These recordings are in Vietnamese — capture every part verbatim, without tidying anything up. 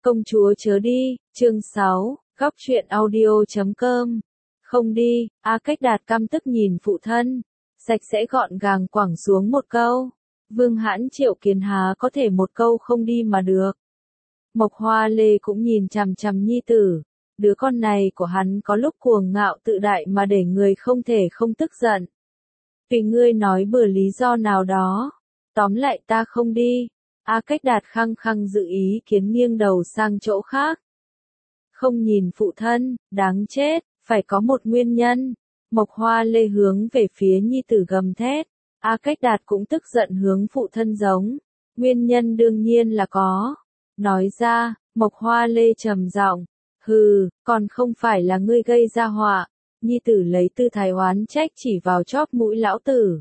Công chúa chớ đi, chương sáu, góc truyện audio chấm com. Không đi, A Cách Đạt căm tức nhìn phụ thân, sạch sẽ gọn gàng quẳng xuống một câu. Vương Hãn Triệu Kiến há có thể một câu không đi mà được. Mộc Hoa Lê cũng nhìn chằm chằm nhi tử, đứa con này của hắn có lúc cuồng ngạo tự đại mà để người không thể không tức giận. Vì ngươi nói bừa lý do nào đó, tóm lại ta không đi. A Cách Đạt khăng khăng giữ ý kiến nghiêng đầu sang chỗ khác. Không nhìn phụ thân, đáng chết, phải có một nguyên nhân. Mộc Hoa Lê hướng về phía nhi tử gầm thét. A Cách Đạt cũng tức giận hướng phụ thân giống. Nguyên nhân đương nhiên là có. Nói ra, Mộc Hoa Lê trầm giọng, hừ, còn không phải là ngươi gây ra họa. Nhi tử lấy tư thái oán trách chỉ vào chóp mũi lão tử.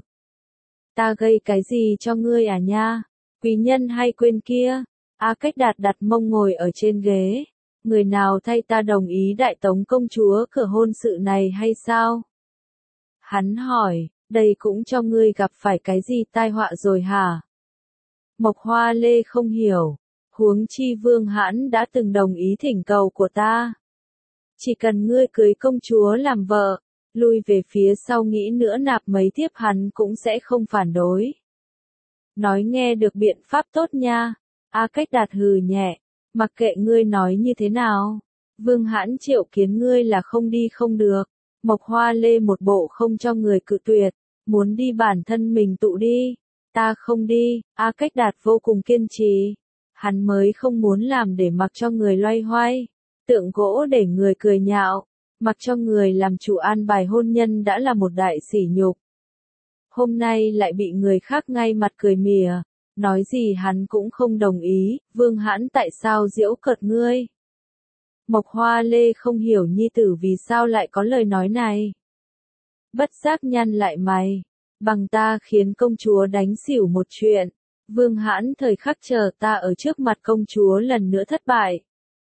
Ta gây cái gì cho ngươi à nha? Quý nhân hay quên kia? A Cách Đạt đặt mông ngồi ở trên ghế. Người nào thay ta đồng ý đại tống công chúa cửa hôn sự này hay sao? Hắn hỏi, đây cũng cho ngươi gặp phải cái gì tai họa rồi hả? Mộc Hoa Lê không hiểu. Huống chi Vương Hãn đã từng đồng ý thỉnh cầu của ta. Chỉ cần ngươi cưới công chúa làm vợ, lui về phía sau nghĩ nữa nạp mấy thiếp hắn cũng sẽ không phản đối. Nói nghe được biện pháp tốt nha. A Cách Đạt hừ nhẹ, mặc kệ ngươi nói như thế nào. Vương Hãn Triệu Kiến ngươi là không đi không được. Mộc Hoa Lê một bộ không cho người cự tuyệt, muốn đi bản thân mình tụ đi. Ta không đi, A Cách Đạt vô cùng kiên trì. Hắn mới không muốn làm để mặc cho người loay hoay, tượng gỗ để người cười nhạo, mặc cho người làm chủ an bài hôn nhân đã là một đại sỉ nhục. Hôm nay lại bị người khác ngay mặt cười mỉa, nói gì hắn cũng không đồng ý, Vương Hãn tại sao giễu cợt ngươi? Mộc Hoa Lê không hiểu nhi tử vì sao lại có lời nói này. Bất giác nhăn lại mày, bằng ta khiến công chúa đánh xỉu một chuyện. Vương Hãn thời khắc chờ ta ở trước mặt công chúa lần nữa thất bại.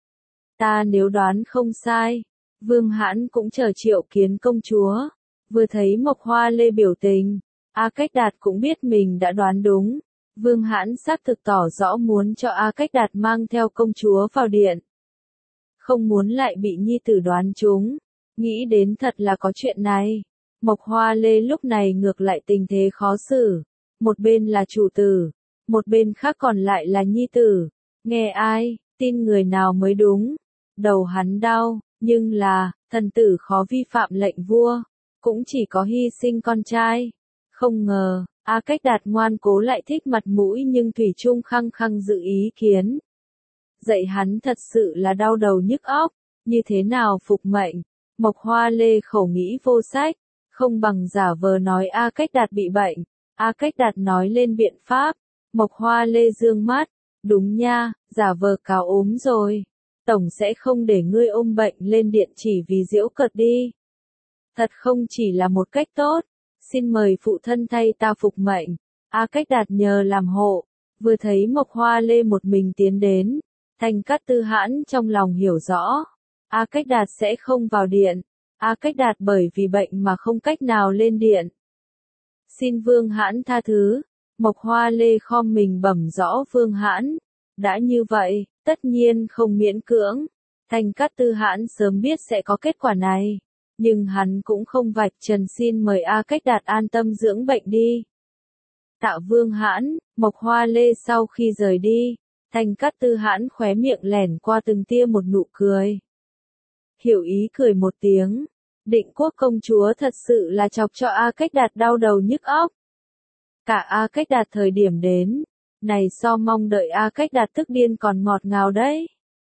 Ta nếu đoán không sai, Vương Hãn cũng chờ triệu kiến công chúa. Vừa thấy Mộc Hoa Lê biểu tình, A Cách Đạt cũng biết mình đã đoán đúng. Vương Hãn xác thực tỏ rõ muốn cho A Cách Đạt mang theo công chúa vào điện. Không muốn lại bị nhi tử đoán trúng. Nghĩ đến thật là có chuyện này. Mộc Hoa Lê lúc này ngược lại tình thế khó xử. Một bên là chủ tử, một bên khác còn lại là nhi tử. Nghe ai, tin người nào mới đúng. Đầu hắn đau, nhưng là, thần tử khó vi phạm lệnh vua. Cũng chỉ có hy sinh con trai. Không ngờ, A Cách Đạt ngoan cố lại thích mặt mũi nhưng thủy chung khăng khăng giữ ý kiến. Dạy hắn thật sự là đau đầu nhức óc. Như thế nào phục mệnh? Mộc Hoa Lê khẩu nghĩ vô sách. Không bằng giả vờ nói A Cách Đạt bị bệnh. A Cách Đạt nói lên biện pháp. Mộc Hoa Lê dương mắt. Đúng nha, giả vờ cáo ốm rồi. Tổng sẽ không để ngươi ôm bệnh lên điện chỉ vì giễu cợt đi. Thật không chỉ là một cách tốt. Xin mời phụ thân thay ta phục mệnh. A Cách Đạt nhờ làm hộ. Vừa thấy Mộc Hoa Lê một mình tiến đến. Thành Cát Tư Hãn trong lòng hiểu rõ. A Cách Đạt sẽ không vào điện. A Cách Đạt bởi vì bệnh mà không cách nào lên điện. Xin Vương Hãn tha thứ. Mộc Hoa Lê khom mình bẩm rõ Vương Hãn. Đã như vậy, tất nhiên không miễn cưỡng. Thành Cát Tư Hãn sớm biết sẽ có kết quả này. Nhưng hắn cũng không vạch trần xin mời A Cách Đạt an tâm dưỡng bệnh đi. Tạ Vương Hãn, Mộc Hoa Lê sau khi rời đi, Thành Cát Tư Hãn khóe miệng lẻn qua từng tia một nụ cười. Hiểu ý cười một tiếng. Định Quốc công chúa thật sự là chọc cho A Cách Đạt đau đầu nhức óc. Cả A Cách Đạt thời điểm đến, này so mong đợi A Cách Đạt tức điên còn ngọt ngào đấy.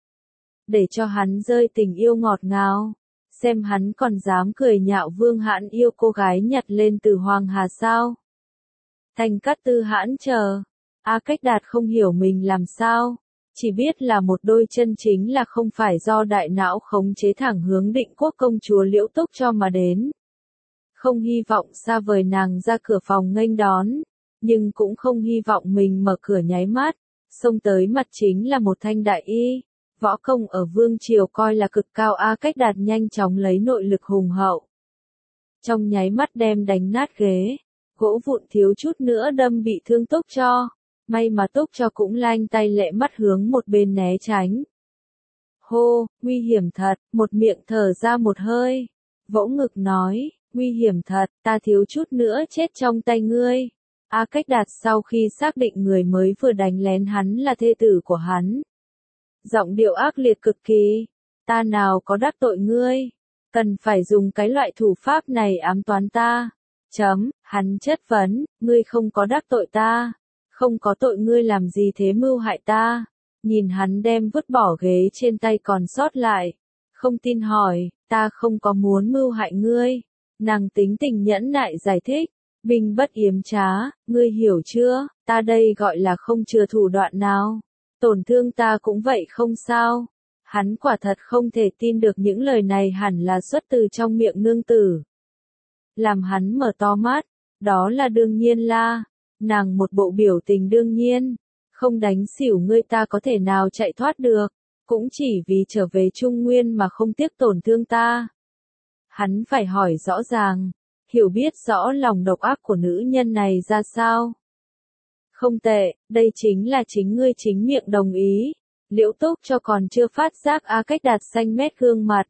Để cho hắn rơi tình yêu ngọt ngào, xem hắn còn dám cười nhạo Vương Hãn yêu cô gái nhặt lên từ Hoàng Hà sao. Thành Cát Tư Hãn chờ, A Cách Đạt không hiểu mình làm sao, chỉ biết là một đôi chân chính là không phải do đại não khống chế thẳng hướng Định Quốc công chúa Liễu Túc cho mà đến. Không hy vọng xa vời nàng ra cửa phòng nghênh đón, nhưng cũng không hy vọng mình mở cửa nháy mắt, xông tới mặt chính là một thanh đại y. Võ công ở Vương Triều coi là cực cao. A Cách Đạt nhanh chóng lấy nội lực hùng hậu. Trong nháy mắt đem đánh nát ghế, gỗ vụn thiếu chút nữa đâm bị thương Túc cho. May mà Túc cho cũng lanh tay lẹ mắt hướng một bên né tránh. Hô, nguy hiểm thật, một miệng thở ra một hơi. Vỗ ngực nói, nguy hiểm thật, ta thiếu chút nữa chết trong tay ngươi. A Cách Đạt sau khi xác định người mới vừa đánh lén hắn là thê tử của hắn. Giọng điệu ác liệt cực kỳ, ta nào có đắc tội ngươi, cần phải dùng cái loại thủ pháp này ám toán ta. Chấm, hắn chất vấn, ngươi không có đắc tội ta, không có tội ngươi làm gì thế mưu hại ta. Nhìn hắn đem vứt bỏ ghế trên tay còn sót lại, không tin hỏi, ta không có muốn mưu hại ngươi. Nàng tính tình nhẫn nại giải thích, binh bất yếm trá, ngươi hiểu chưa, ta đây gọi là không chừa thủ đoạn nào. Tổn thương ta cũng vậy không sao. Hắn quả thật không thể tin được những lời này hẳn là xuất từ trong miệng nương tử. Làm hắn mở to mắt, đó là đương nhiên la. Nàng một bộ biểu tình đương nhiên, không đánh xỉu ngươi ta có thể nào chạy thoát được, cũng chỉ vì trở về Trung Nguyên mà không tiếc tổn thương ta. Hắn phải hỏi rõ ràng, hiểu biết rõ lòng độc ác của nữ nhân này ra sao. Không tệ, đây chính là chính ngươi chính miệng đồng ý. Liễu Túc cho còn chưa phát giác A Cách Đạt xanh mét gương mặt.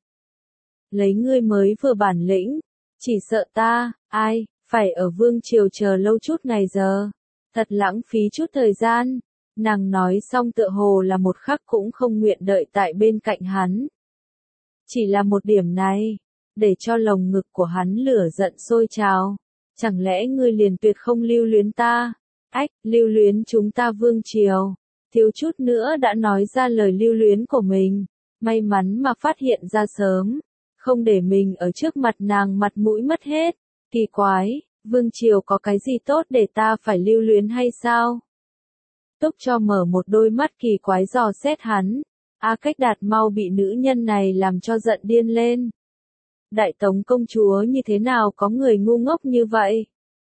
Lấy ngươi mới vừa bản lĩnh, chỉ sợ ta, ai, phải ở vương triều chờ lâu chút ngày giờ. Thật lãng phí chút thời gian. Nàng nói xong tựa hồ là một khắc cũng không nguyện đợi tại bên cạnh hắn. Chỉ là một điểm này, để cho lồng ngực của hắn lửa giận sôi trào. Chẳng lẽ ngươi liền tuyệt không lưu luyến ta? Ách, lưu luyến chúng ta vương triều. Thiếu chút nữa đã nói ra lời lưu luyến của mình. May mắn mà phát hiện ra sớm. Không để mình ở trước mặt nàng mặt mũi mất hết. Kỳ quái, vương triều có cái gì tốt để ta phải lưu luyến hay sao? Túc cho mở một đôi mắt kỳ quái dò xét hắn. A Cách Đạt mau bị nữ nhân này làm cho giận điên lên. Đại tống công chúa như thế nào có người ngu ngốc như vậy?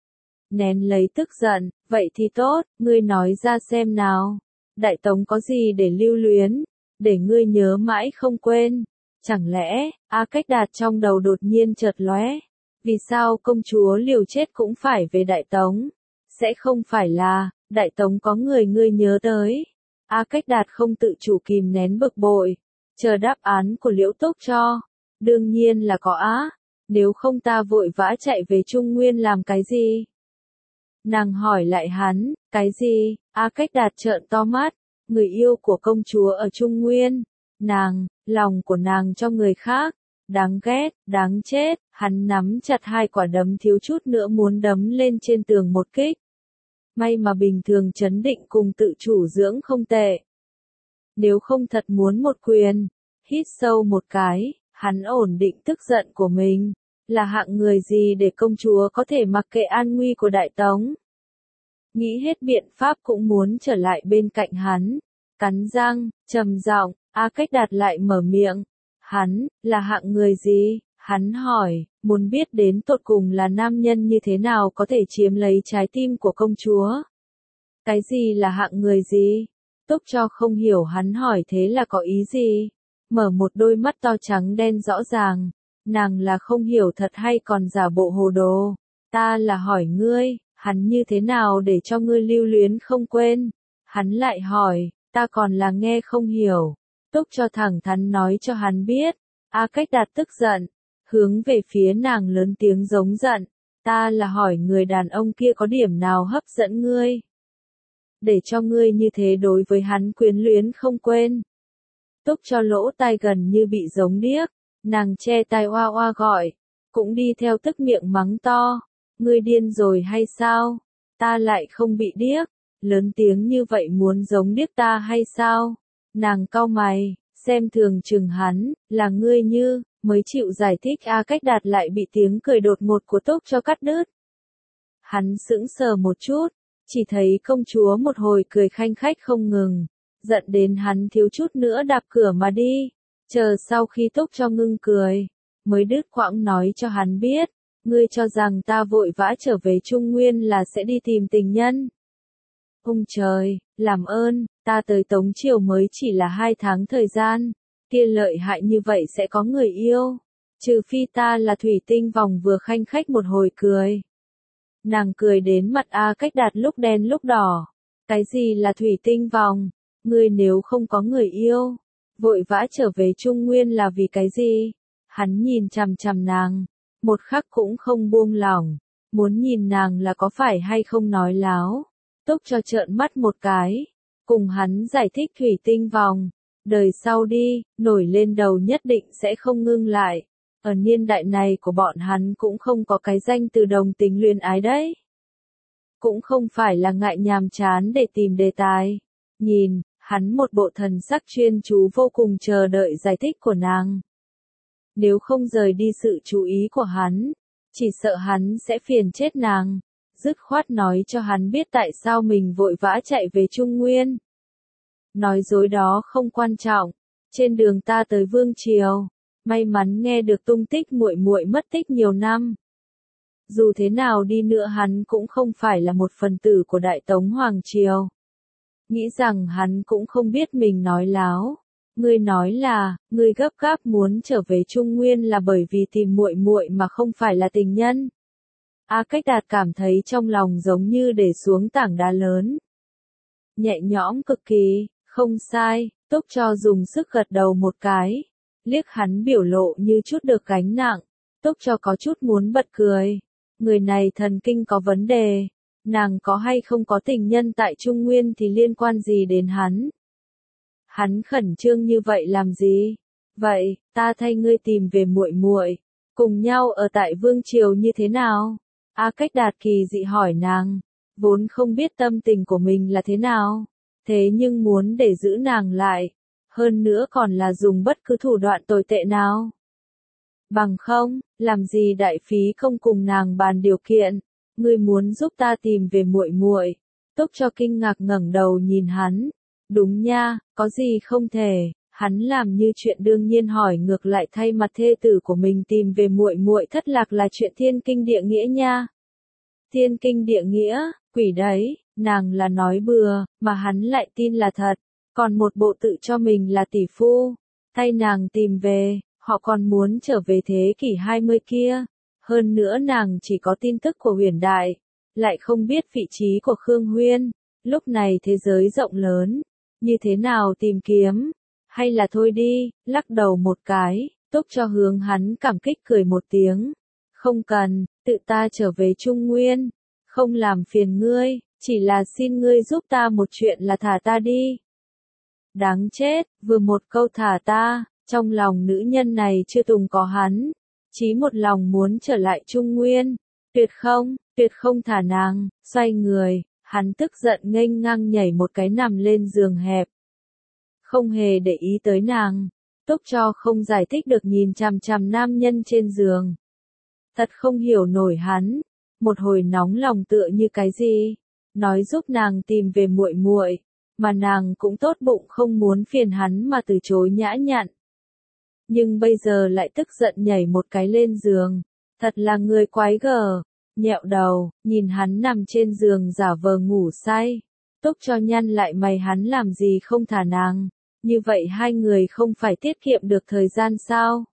Nén lấy tức giận, vậy thì tốt, ngươi nói ra xem nào. Đại tống có gì để lưu luyến, để ngươi nhớ mãi không quên. Chẳng lẽ, A Cách Đạt trong đầu đột nhiên chợt lóe. Vì sao công chúa liều chết cũng phải về Đại Tống? Sẽ không phải là, Đại Tống có người ngươi nhớ tới. A Cách Đạt không tự chủ kìm nén bực bội, chờ đáp án của Liễu Túc cho. Đương nhiên là có á, nếu không ta vội vã chạy về Trung Nguyên làm cái gì? Nàng hỏi lại hắn, cái gì? A Cách Đạt trợn to mắt, người yêu của công chúa ở Trung Nguyên. Nàng, lòng của nàng cho người khác. Đáng ghét, đáng chết, hắn nắm chặt hai quả đấm thiếu chút nữa muốn đấm lên trên tường một kích. May mà bình thường trấn định cùng tự chủ dưỡng không tệ. Nếu không thật muốn một quyền, hít sâu một cái, hắn ổn định tức giận của mình. Là hạng người gì để công chúa có thể mặc kệ an nguy của Đại Tống? Nghĩ hết biện pháp cũng muốn trở lại bên cạnh hắn. Cắn răng, trầm giọng, A Cách Đạt lại mở miệng. Hắn, là hạng người gì? Hắn hỏi, muốn biết đến tột cùng là nam nhân như thế nào có thể chiếm lấy trái tim của công chúa. Cái gì là hạng người gì? Túc cho không hiểu hắn hỏi thế là có ý gì? Mở một đôi mắt to trắng đen rõ ràng. Nàng là không hiểu thật hay còn giả bộ hồ đồ. Ta là hỏi ngươi, hắn như thế nào để cho ngươi lưu luyến không quên? Hắn lại hỏi, ta còn là nghe không hiểu. Túc cho thẳng thắn nói cho hắn biết. A Cách Đạt tức giận, hướng về phía nàng lớn tiếng giống giận. Ta là hỏi người đàn ông kia có điểm nào hấp dẫn ngươi? Để cho ngươi như thế đối với hắn quyến luyến không quên. Túc cho lỗ tai gần như bị giống điếc. Nàng che tai oa oa gọi. Cũng đi theo tức miệng mắng to. Ngươi điên rồi hay sao? Ta lại không bị điếc. Lớn tiếng như vậy muốn giống điếc ta hay sao? Nàng cau mày, xem thường chừng hắn, là ngươi như, mới chịu giải thích. A Cách Đạt lại bị tiếng cười đột ngột của Túc cho cắt đứt. Hắn sững sờ một chút, chỉ thấy công chúa một hồi cười khanh khách không ngừng, giận đến hắn thiếu chút nữa đạp cửa mà đi. Chờ sau khi Túc cho ngưng cười, mới đứt quãng nói cho hắn biết, ngươi cho rằng ta vội vã trở về Trung Nguyên là sẽ đi tìm tình nhân. Ông trời, làm ơn, ta tới Tống Triều mới chỉ là hai tháng thời gian, kia lợi hại như vậy sẽ có người yêu, trừ phi ta là thủy tinh vòng vừa khanh khách một hồi cười. Nàng cười đến mặt A Cách Đạt lúc đen lúc đỏ, cái gì là thủy tinh vòng, ngươi nếu không có người yêu, Vội vã trở về Trung Nguyên là vì cái gì? Hắn nhìn chằm chằm nàng, một khắc cũng không buông lỏng, muốn nhìn nàng là có phải hay không nói láo. Túc cho trợn mắt một cái, cùng hắn giải thích thủy tinh vòng, đời sau đi, nổi lên đầu nhất định sẽ không ngưng lại. Ở niên đại này của bọn hắn cũng không có cái danh từ đồng tính luyến ái đấy. Cũng không phải là ngại nhàm chán để tìm đề tài. Nhìn, hắn một bộ thần sắc chuyên chú vô cùng chờ đợi giải thích của nàng. Nếu không rời đi sự chú ý của hắn, chỉ sợ hắn sẽ phiền chết nàng. Dứt khoát nói cho hắn biết tại sao mình vội vã chạy về Trung Nguyên. Nói dối đó không quan trọng. Trên đường ta tới Vương Triều, may mắn nghe được tung tích muội muội mất tích nhiều năm. Dù thế nào đi nữa hắn cũng không phải là một phần tử của Đại Tống Hoàng Triều. Nghĩ rằng hắn cũng không biết mình nói láo. Ngươi nói là, ngươi gấp gáp muốn trở về Trung Nguyên là bởi vì tìm muội muội mà không phải là tình nhân. A Cách Đạt cảm thấy trong lòng giống như để xuống tảng đá lớn. Nhẹ nhõm cực kỳ, không sai, Túc cho dùng sức gật đầu một cái. Liếc hắn biểu lộ như chút được gánh nặng. Túc cho có chút muốn bật cười. Người này thần kinh có vấn đề. Nàng có hay không có tình nhân tại Trung Nguyên thì liên quan gì đến hắn? Hắn khẩn trương như vậy làm gì? Vậy, ta thay ngươi tìm về muội muội, cùng nhau ở tại Vương Triều như thế nào? A Cách Đạt kỳ dị hỏi nàng, vốn không biết tâm tình của mình là thế nào, thế nhưng muốn để giữ nàng lại, hơn nữa còn là dùng bất cứ thủ đoạn tồi tệ nào. Bằng không, làm gì đại phí không cùng nàng bàn điều kiện, ngươi muốn giúp ta tìm về muội muội. Túc cho kinh ngạc ngẩng đầu nhìn hắn. Đúng nha, có gì không thể, hắn làm như chuyện đương nhiên hỏi ngược lại thay mặt thê tử của mình tìm về muội muội thất lạc là chuyện thiên kinh địa nghĩa nha. Thiên kinh địa nghĩa, quỷ đấy, nàng là nói bừa, mà hắn lại tin là thật, còn một bộ tự cho mình là tỷ phu, thay nàng tìm về, họ còn muốn trở về thế kỷ hai mươi kia, hơn nữa nàng chỉ có tin tức của Huyền Đại, lại không biết vị trí của Khương Huyên, lúc này thế giới rộng lớn. Như thế nào tìm kiếm? Hay là thôi đi, lắc đầu một cái, Túc cho hướng hắn cảm kích cười một tiếng. Không cần, tự ta trở về Trung Nguyên. Không làm phiền ngươi, chỉ là xin ngươi giúp ta một chuyện là thả ta đi. Đáng chết, vừa một câu thả ta, trong lòng nữ nhân này chưa từng có hắn. Chí một lòng muốn trở lại Trung Nguyên. Tuyệt không, tuyệt không thả nàng, xoay người. Hắn tức giận nghênh ngang nhảy một cái nằm lên giường hẹp. Không hề để ý tới nàng. Túc cho không giải thích được nhìn chằm chằm nam nhân trên giường. Thật không hiểu nổi hắn. Một hồi nóng lòng tựa như cái gì. Nói giúp nàng tìm về muội muội, mà nàng cũng tốt bụng không muốn phiền hắn mà từ chối nhã nhặn. Nhưng bây giờ lại tức giận nhảy một cái lên giường. Thật là người quái gở. Nhẹo đầu, nhìn hắn nằm trên giường giả vờ ngủ say. Túc cho nhăn lại mày hắn làm gì không thả nàng. Như vậy hai người không phải tiết kiệm được thời gian sao?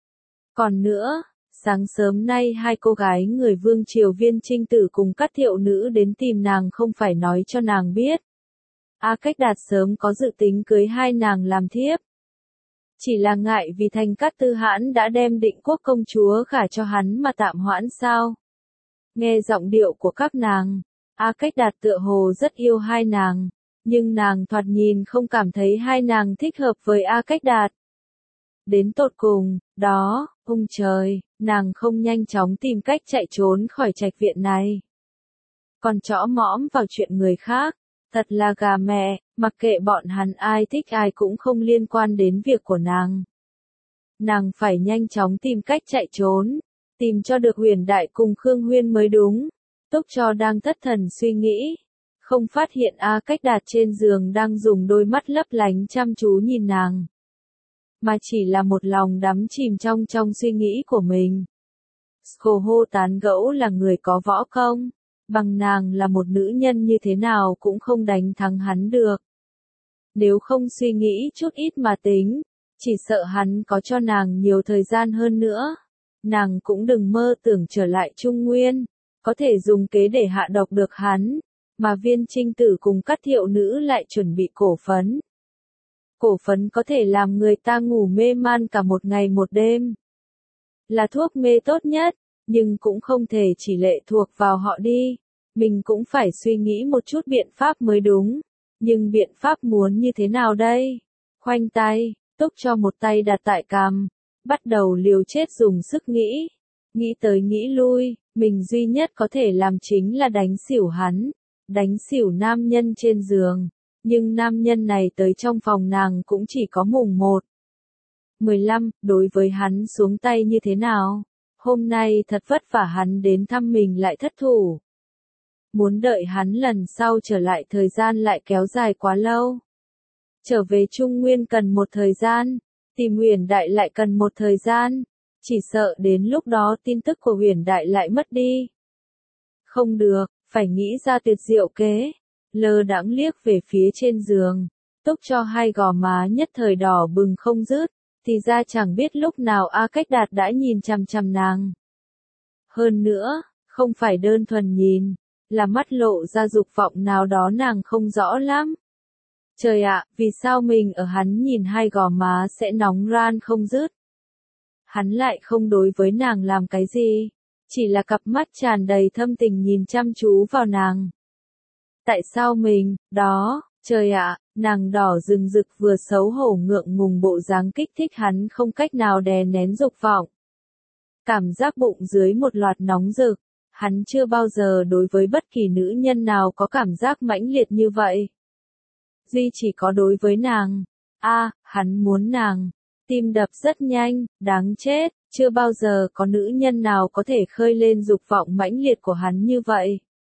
Còn nữa, sáng sớm nay hai cô gái người Vương Triều Viên Trinh Tử cùng các thiệu nữ đến tìm nàng không phải nói cho nàng biết. A Cách Đạt sớm có dự tính cưới hai nàng làm thiếp. Chỉ là ngại vì Thành Cát Tư Hãn đã đem Định Quốc công chúa gả cho hắn mà tạm hoãn sao? Nghe giọng điệu của các nàng, A Cách Đạt tựa hồ rất yêu hai nàng, nhưng nàng thoạt nhìn không cảm thấy hai nàng thích hợp với A Cách Đạt. Đến tột cùng, đó, ung trời, nàng không nhanh chóng tìm cách chạy trốn khỏi trạch viện này. Còn chõ mõm vào chuyện người khác, thật là gà mẹ, mặc kệ bọn hắn ai thích ai cũng không liên quan đến việc của nàng. Nàng phải nhanh chóng tìm cách chạy trốn. Tìm cho được Huyền Đại cùng Khương Huyên mới đúng. Túc cho đang thất thần suy nghĩ. Không phát hiện A Cách Đạt trên giường đang dùng đôi mắt lấp lánh chăm chú nhìn nàng. Mà chỉ là một lòng đắm chìm trong trong suy nghĩ của mình. Khổ hô tán gẫu là người có võ công. Bằng nàng là một nữ nhân như thế nào cũng không đánh thắng hắn được. Nếu không suy nghĩ chút ít mà tính, chỉ sợ hắn có cho nàng nhiều thời gian hơn nữa. Nàng cũng đừng mơ tưởng trở lại Trung Nguyên, có thể dùng kế để hạ độc được hắn, mà Viên Trinh Tử cùng các thiệu nữ lại chuẩn bị cổ phấn. Cổ phấn có thể làm người ta ngủ mê man cả một ngày một đêm. Là thuốc mê tốt nhất, nhưng cũng không thể chỉ lệ thuộc vào họ đi. Mình cũng phải suy nghĩ một chút biện pháp mới đúng. Nhưng biện pháp muốn như thế nào đây? Khoanh tay, Túc cho một tay đặt tại cằm, bắt đầu liều chết dùng sức nghĩ. Nghĩ tới nghĩ lui, mình duy nhất có thể làm chính là đánh xỉu hắn. Đánh xỉu nam nhân trên giường. Nhưng nam nhân này tới trong phòng nàng cũng chỉ có mùng một. mười lăm, đối với hắn xuống tay như thế nào? Hôm nay thật vất vả hắn đến thăm mình lại thất thủ. Muốn đợi hắn lần sau trở lại thời gian lại kéo dài quá lâu. Trở về Trung Nguyên cần một thời gian, tìm Huyền Đại lại cần một thời gian, chỉ sợ đến lúc đó tin tức của Huyền Đại lại mất đi. Không được, phải nghĩ ra tuyệt diệu kế. Lơ đãng liếc về phía trên giường, Túc cho hai gò má nhất thời đỏ bừng không dứt, thì ra chẳng biết lúc nào A Cách Đạt đã nhìn chằm chằm nàng. Hơn nữa, không phải đơn thuần nhìn, là mắt lộ ra dục vọng nào đó nàng không rõ lắm. Trời ạ, vì sao mình ở hắn nhìn hai gò má sẽ nóng ran không dứt? Hắn lại không đối với nàng làm cái gì, chỉ là cặp mắt tràn đầy thâm tình nhìn chăm chú vào nàng. Tại sao mình, đó, trời ạ, nàng đỏ rừng rực vừa xấu hổ ngượng ngùng bộ dáng kích thích hắn không cách nào đè nén dục vọng. Cảm giác bụng dưới một loạt nóng rực, hắn chưa bao giờ đối với bất kỳ nữ nhân nào có cảm giác mãnh liệt như vậy. Duy chỉ có đối với nàng. A, à, hắn muốn nàng. Tim đập rất nhanh, đáng chết, chưa bao giờ có nữ nhân nào có thể khơi lên dục vọng mãnh liệt của hắn như vậy.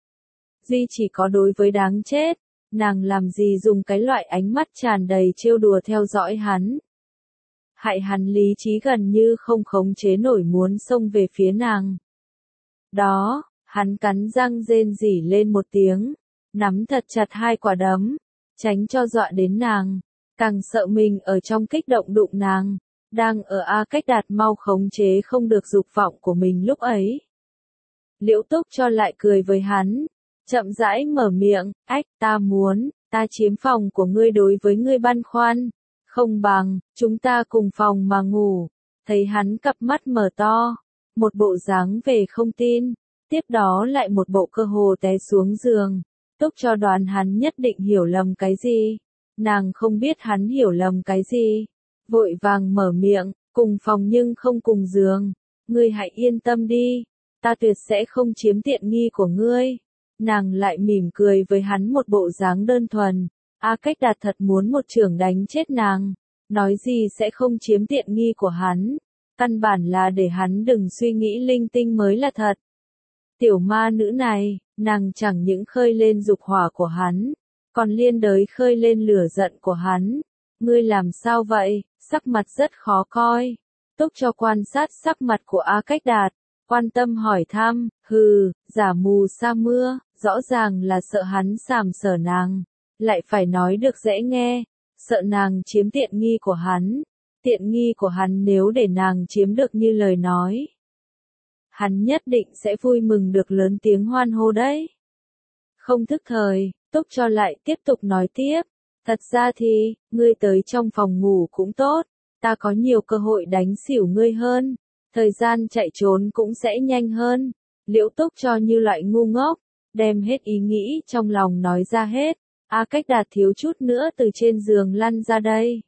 Duy chỉ có đối với đáng chết, nàng làm gì dùng cái loại ánh mắt tràn đầy trêu đùa theo dõi hắn. Hại hắn lý trí gần như không khống chế nổi muốn xông về phía nàng. Đó, hắn cắn răng rên rỉ lên một tiếng, nắm thật chặt hai quả đấm, tránh cho dọa đến nàng, càng sợ mình ở trong kích động đụng nàng, đang ở A Cách Đạt mau khống chế không được dục vọng của mình lúc ấy. Liễu Túc cho lại cười với hắn, chậm rãi mở miệng, ách, ta muốn, ta chiếm phòng của ngươi đối với ngươi băn khoăn, không bằng, chúng ta cùng phòng mà ngủ. Thấy hắn cặp mắt mở to, một bộ dáng về không tin, tiếp đó lại một bộ cơ hồ té xuống giường. Túc cho đoán hắn nhất định hiểu lầm cái gì, nàng không biết hắn hiểu lầm cái gì, vội vàng mở miệng, cùng phòng nhưng không cùng giường, ngươi hãy yên tâm đi, ta tuyệt sẽ không chiếm tiện nghi của ngươi. Nàng lại mỉm cười với hắn một bộ dáng đơn thuần, A Cách Đạt thật muốn một chưởng đánh chết nàng, nói gì sẽ không chiếm tiện nghi của hắn, căn bản là để hắn đừng suy nghĩ linh tinh mới là thật. Tiểu ma nữ này, nàng chẳng những khơi lên dục hỏa của hắn, còn liên đới khơi lên lửa giận của hắn. Ngươi làm sao vậy? Sắc mặt rất khó coi. Túc cho quan sát sắc mặt của A Cách Đạt, quan tâm hỏi thăm, hừ, giả mù sa mưa, rõ ràng là sợ hắn sàm sờ nàng, lại phải nói được dễ nghe, sợ nàng chiếm tiện nghi của hắn, tiện nghi của hắn nếu để nàng chiếm được như lời nói. Hắn nhất định sẽ vui mừng được lớn tiếng hoan hô đấy. Không thức thời, Túc cho lại tiếp tục nói tiếp, thật ra thì, ngươi tới trong phòng ngủ cũng tốt, ta có nhiều cơ hội đánh xỉu ngươi hơn, thời gian chạy trốn cũng sẽ nhanh hơn. Liễu Túc cho như loại ngu ngốc, đem hết ý nghĩ trong lòng nói ra hết. A Cách Đạt thiếu chút nữa từ trên giường lăn ra đây.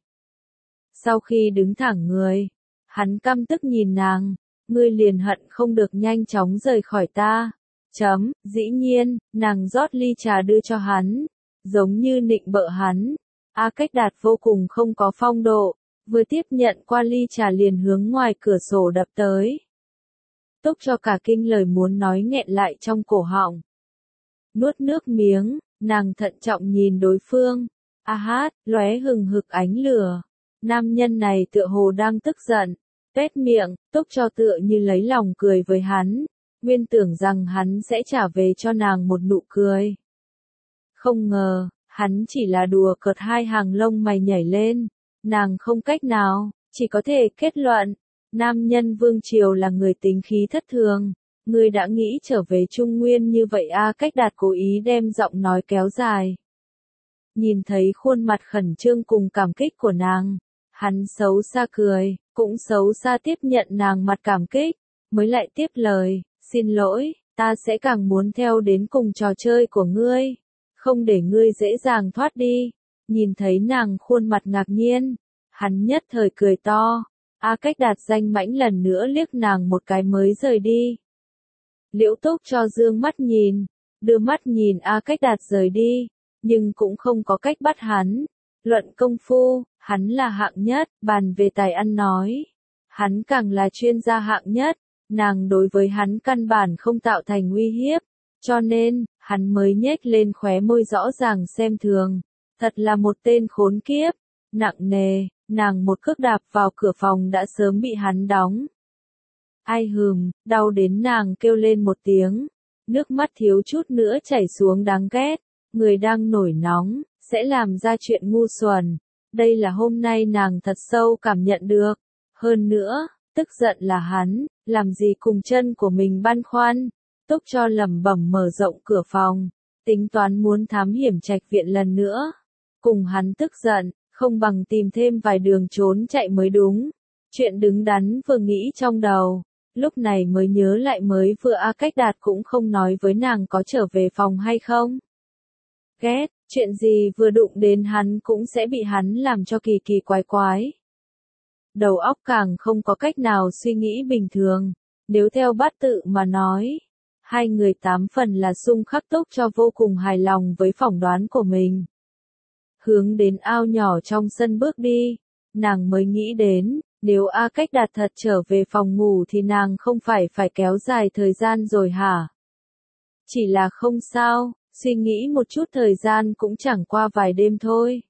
Sau khi đứng thẳng người, hắn căm tức nhìn nàng, ngươi liền hận không được nhanh chóng rời khỏi ta. Chấm, dĩ nhiên, nàng rót ly trà đưa cho hắn, giống như nịnh bợ hắn. A Cách Đạt vô cùng không có phong độ, vừa tiếp nhận qua ly trà liền hướng ngoài cửa sổ đập tới. Túc cho cả kinh lời muốn nói nghẹn lại trong cổ họng. Nuốt nước miếng, nàng thận trọng nhìn đối phương. A hát, lóe hừng hực ánh lửa. Nam nhân này tựa hồ đang tức giận. Tuét miệng, Túc cho tựa như lấy lòng cười với hắn. Nguyên tưởng rằng hắn sẽ trả về cho nàng một nụ cười. Không ngờ, hắn chỉ là đùa cợt hai hàng lông mày nhảy lên. Nàng không cách nào, chỉ có thể kết luận. Nam nhân Vương Triều là người tính khí thất thường. Ngươi đã nghĩ trở về Trung Nguyên như vậy A Cách Đạt cố ý đem giọng nói kéo dài. Nhìn thấy khuôn mặt khẩn trương cùng cảm kích của nàng, hắn xấu xa cười, cũng xấu xa tiếp nhận nàng mặt cảm kích, mới lại tiếp lời, xin lỗi, ta sẽ càng muốn theo đến cùng trò chơi của ngươi, không để ngươi dễ dàng thoát đi. Nhìn thấy nàng khuôn mặt ngạc nhiên, hắn nhất thời cười to, A Cách Đạt danh mãnh lần nữa liếc nàng một cái mới rời đi. Liễu Túc cho dương mắt nhìn, đưa mắt nhìn A Cách Đạt rời đi, nhưng cũng không có cách bắt hắn. Luận công phu, hắn là hạng nhất, bàn về tài ăn nói. Hắn càng là chuyên gia hạng nhất, nàng đối với hắn căn bản không tạo thành uy hiếp, cho nên, hắn mới nhếch lên khóe môi rõ ràng xem thường. Thật là một tên khốn kiếp, nặng nề, nàng một cước đạp vào cửa phòng đã sớm bị hắn đóng. Ai hừm, đau đến nàng kêu lên một tiếng, nước mắt thiếu chút nữa chảy xuống đáng ghét, người đang nổi nóng, sẽ làm ra chuyện ngu xuẩn. Đây là hôm nay nàng thật sâu cảm nhận được. Hơn nữa, tức giận là hắn, làm gì cùng chân của mình băn khoăn. Túc cho lẩm bẩm mở rộng cửa phòng, tính toán muốn thám hiểm trạch viện lần nữa. Cùng hắn tức giận, không bằng tìm thêm vài đường trốn chạy mới đúng. Chuyện đứng đắn vừa nghĩ trong đầu, lúc này mới nhớ lại mới vừa A Cách Đạt cũng không nói với nàng có trở về phòng hay không. Ghét, chuyện gì vừa đụng đến hắn cũng sẽ bị hắn làm cho kỳ kỳ quái quái. Đầu óc càng không có cách nào suy nghĩ bình thường, nếu theo bát tự mà nói. Hai người tám phần là xung khắc Túc cho vô cùng hài lòng với phỏng đoán của mình. Hướng đến ao nhỏ trong sân bước đi, nàng mới nghĩ đến, nếu A Cách Đạt thật trở về phòng ngủ thì nàng không phải phải kéo dài thời gian rồi hả? Chỉ là không sao, suy nghĩ một chút thời gian cũng chẳng qua vài đêm thôi.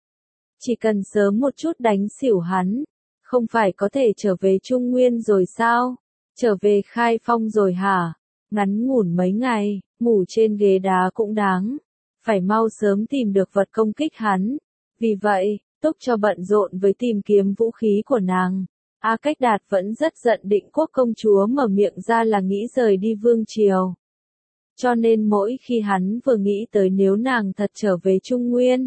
Chỉ cần sớm một chút đánh xỉu hắn, không phải có thể trở về Trung Nguyên rồi sao? Trở về Khai Phong rồi hả? Ngắn ngủn mấy ngày, ngủ trên ghế đá cũng đáng. Phải mau sớm tìm được vật công kích hắn. Vì vậy, Túc cho bận rộn với tìm kiếm vũ khí của nàng. A Cách Đạt vẫn rất giận Định Quốc công chúa mở miệng ra là nghĩ rời đi vương triều. Cho nên mỗi khi hắn vừa nghĩ tới nếu nàng thật trở về Trung Nguyên,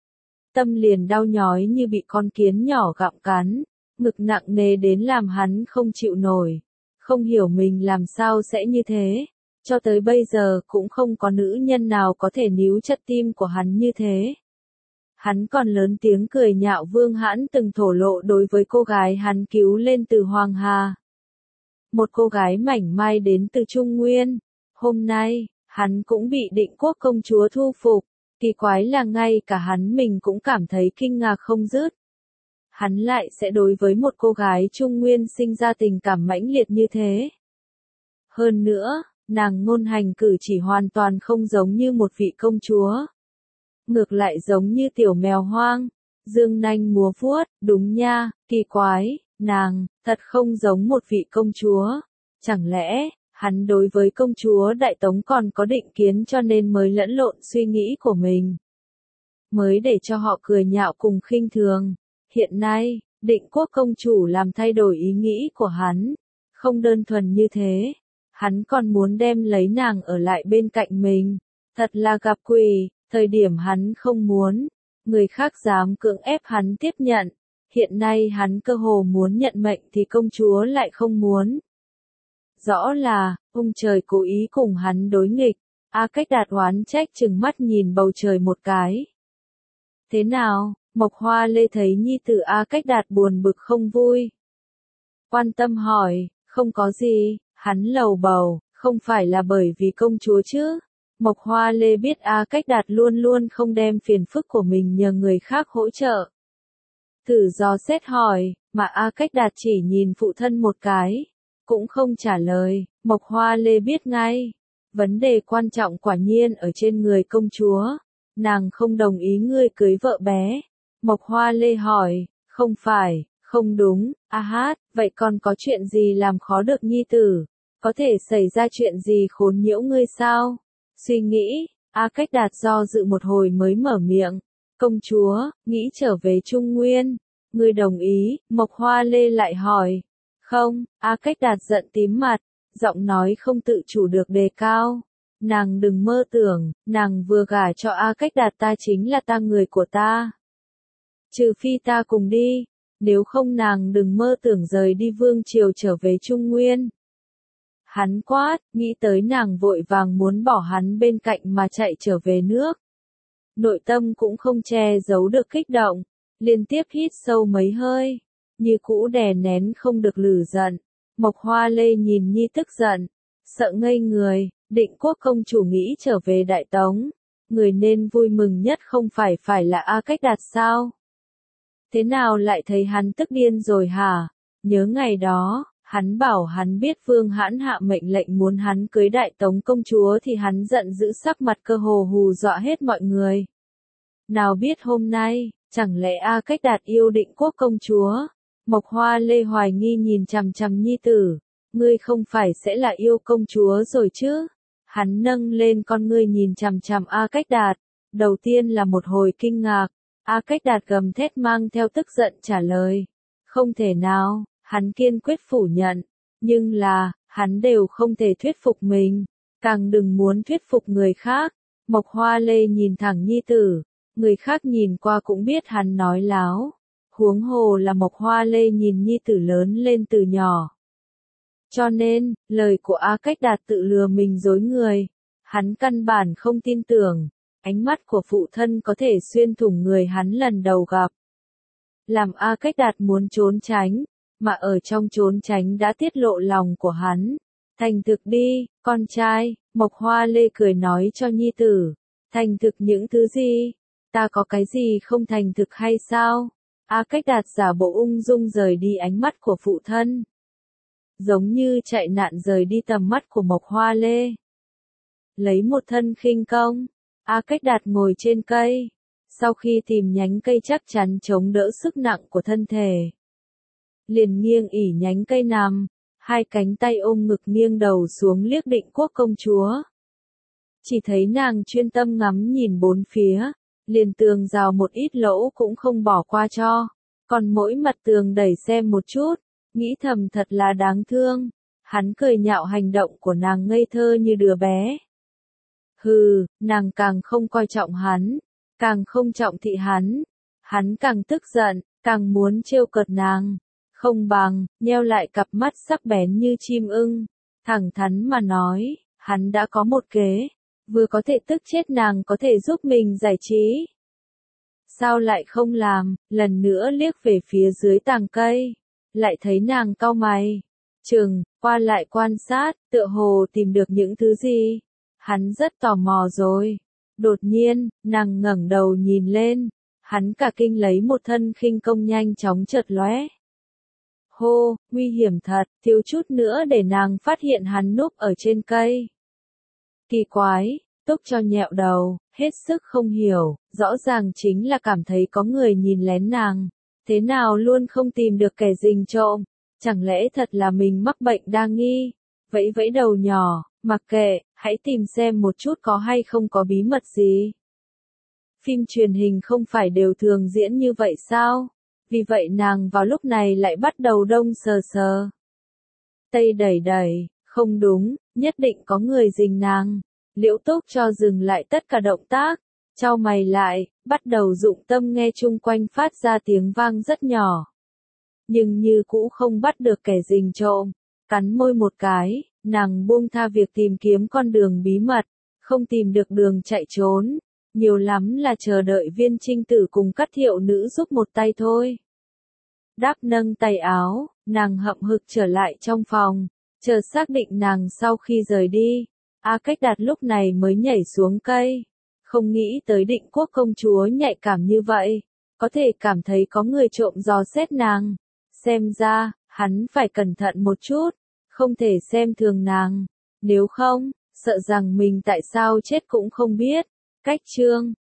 tâm liền đau nhói như bị con kiến nhỏ gặm cắn, ngực nặng nề đến làm hắn không chịu nổi. Không hiểu mình làm sao sẽ như thế. Cho tới bây giờ cũng không có nữ nhân nào có thể níu chặt tim của hắn như thế. Hắn còn lớn tiếng cười nhạo Vương Hãn từng thổ lộ đối với cô gái hắn cứu lên từ Hoàng Hà. Một cô gái mảnh mai đến từ Trung Nguyên. Hôm nay, hắn cũng bị Định Quốc công chúa thu phục. Kỳ quái là ngay cả hắn mình cũng cảm thấy kinh ngạc không dứt. Hắn lại sẽ đối với một cô gái Trung Nguyên sinh ra tình cảm mãnh liệt như thế. Hơn nữa, nàng ngôn hành cử chỉ hoàn toàn không giống như một vị công chúa. Ngược lại giống như tiểu mèo hoang, dương nanh múa vuốt, đúng nha, kỳ quái, nàng, thật không giống một vị công chúa. Chẳng lẽ, hắn đối với công chúa Đại Tống còn có định kiến cho nên mới lẫn lộn suy nghĩ của mình. Mới để cho họ cười nhạo cùng khinh thường. Hiện nay, Định Quốc công chủ làm thay đổi ý nghĩ của hắn. Không đơn thuần như thế. Hắn còn muốn đem lấy nàng ở lại bên cạnh mình. Thật là gặp quỷ, thời điểm hắn không muốn. Người khác dám cưỡng ép hắn tiếp nhận. Hiện nay hắn cơ hồ muốn nhận mệnh thì công chúa lại không muốn. Rõ là, ông trời cố ý cùng hắn đối nghịch. A Cách Đạt oán trách chừng mắt nhìn bầu trời một cái. Thế nào, Mộc Hoa Lê thấy nhi tử A Cách Đạt buồn bực không vui. Quan tâm hỏi, không có gì, hắn lầu bầu, không phải là bởi vì công chúa chứ. Mộc Hoa Lê biết A Cách Đạt luôn luôn không đem phiền phức của mình nhờ người khác hỗ trợ. Thử dò xét hỏi, mà A Cách Đạt chỉ nhìn phụ thân một cái. Cũng không trả lời, Mộc Hoa Lê biết ngay. Vấn đề quan trọng quả nhiên ở trên người công chúa. Nàng không đồng ý ngươi cưới vợ bé. Mộc Hoa Lê hỏi, không phải, không đúng, a hát, vậy còn có chuyện gì làm khó được nhi tử? Có thể xảy ra chuyện gì khốn nhiễu ngươi sao? Suy nghĩ, A Cách Đạt do dự một hồi mới mở miệng. Công chúa, nghĩ trở về Trung Nguyên. Ngươi đồng ý, Mộc Hoa Lê lại hỏi. Không, A Cách Đạt giận tím mặt, giọng nói không tự chủ được đề cao. Nàng đừng mơ tưởng, nàng vừa gả cho A Cách Đạt ta chính là ta người của ta. Trừ phi ta cùng đi, nếu không nàng đừng mơ tưởng rời đi vương triều trở về Trung Nguyên. Hắn quát, nghĩ tới nàng vội vàng muốn bỏ hắn bên cạnh mà chạy trở về nước. Nội tâm cũng không che giấu được kích động, liên tiếp hít sâu mấy hơi, như cũ đè nén không được lử giận. Mộc Hoa Lê nhìn Nhi tức giận, sợ ngây người, Định Quốc công chủ nghĩ trở về Đại Tống, người nên vui mừng nhất không phải phải là A Cách Đạt sao? Thế nào lại thấy hắn tức điên rồi hả? Nhớ ngày đó, hắn bảo hắn biết Vương Hãn hạ mệnh lệnh muốn hắn cưới Đại Tống công chúa thì hắn giận dữ sắc mặt cơ hồ hù dọa hết mọi người. Nào biết hôm nay, chẳng lẽ A Cách Đạt yêu Định Quốc công chúa? Mộc Hoa Lê hoài nghi nhìn chằm chằm Nhi tử, ngươi không phải sẽ là yêu công chúa rồi chứ? Hắn nâng lên con ngươi nhìn chằm chằm A Cách Đạt, đầu tiên là một hồi kinh ngạc, A Cách Đạt gầm thét mang theo tức giận trả lời, không thể nào, hắn kiên quyết phủ nhận, nhưng là, hắn đều không thể thuyết phục mình, càng đừng muốn thuyết phục người khác. Mộc Hoa Lê nhìn thẳng Nhi tử, người khác nhìn qua cũng biết hắn nói láo, huống hồ là Mộc Hoa Lê nhìn Nhi tử lớn lên từ nhỏ. Cho nên, lời của A Cách Đạt tự lừa mình dối người, hắn căn bản không tin tưởng, ánh mắt của phụ thân có thể xuyên thủng người hắn lần đầu gặp. Làm A Cách Đạt muốn trốn tránh, mà ở trong trốn tránh đã tiết lộ lòng của hắn. Thành thực đi, con trai, Mộc Hoa Lê cười nói cho Nhi tử, thành thực những thứ gì? Ta có cái gì không thành thực hay sao? A Cách Đạt giả bộ ung dung rời đi ánh mắt của phụ thân. Giống như chạy nạn rời đi tầm mắt của Mộc Hoa Lê. Lấy một thân khinh công, A Cách Đạt ngồi trên cây, sau khi tìm nhánh cây chắc chắn chống đỡ sức nặng của thân thể. Liền nghiêng ỉ nhánh cây nằm, hai cánh tay ôm ngực nghiêng đầu xuống liếc Định Quốc công chúa. Chỉ thấy nàng chuyên tâm ngắm nhìn bốn phía, liền tường rào một ít lỗ cũng không bỏ qua cho, còn mỗi mặt tường đẩy xem một chút, nghĩ thầm thật là đáng thương. Hắn cười nhạo hành động của nàng ngây thơ như đứa bé. Hừ, nàng càng không coi trọng hắn, càng không trọng thị hắn, hắn càng tức giận, càng muốn trêu cợt nàng, không bằng, nheo lại cặp mắt sắc bén như chim ưng, thẳng thắn mà nói, hắn đã có một kế, vừa có thể tức chết nàng có thể giúp mình giải trí. Sao lại không làm, lần nữa liếc về phía dưới tàng cây, lại thấy nàng cau mày, chừng, qua lại quan sát, tựa hồ tìm được những thứ gì. Hắn rất tò mò rồi. Đột nhiên, nàng ngẩng đầu nhìn lên, hắn cả kinh lấy một thân khinh công nhanh chóng chợt lóe. Hô, nguy hiểm thật, thiếu chút nữa để nàng phát hiện hắn núp ở trên cây. Kỳ quái, Túc cho nhẹo đầu, hết sức không hiểu, rõ ràng chính là cảm thấy có người nhìn lén nàng, thế nào luôn không tìm được kẻ rình trộm, chẳng lẽ thật là mình mắc bệnh đa nghi, vẫy vẫy đầu nhỏ, mặc kệ, hãy tìm xem một chút có hay không có bí mật gì. Phim truyền hình không phải đều thường diễn như vậy sao? Vì vậy nàng vào lúc này lại bắt đầu đông sờ sờ. Tây đẩy đẩy, không đúng, nhất định có người rình nàng. Liễu Túc cho dừng lại tất cả động tác, chau mày lại, bắt đầu dụng tâm nghe chung quanh phát ra tiếng vang rất nhỏ. Nhưng như cũ không bắt được kẻ rình trộm, cắn môi một cái, nàng buông tha việc tìm kiếm con đường bí mật, không tìm được đường chạy trốn, nhiều lắm là chờ đợi Viên Trinh Tử cùng Cát Thiệu nữ giúp một tay thôi. Đáp nâng tay áo, nàng hậm hực trở lại trong phòng, chờ xác định nàng sau khi rời đi. A Cách Đạt lúc này mới nhảy xuống cây, không nghĩ tới Định Quốc công chúa nhạy cảm như vậy, có thể cảm thấy có người trộm dò xét nàng, xem ra, hắn phải cẩn thận một chút, không thể xem thường nàng, nếu không, sợ rằng mình tại sao chết cũng không biết. Cách chương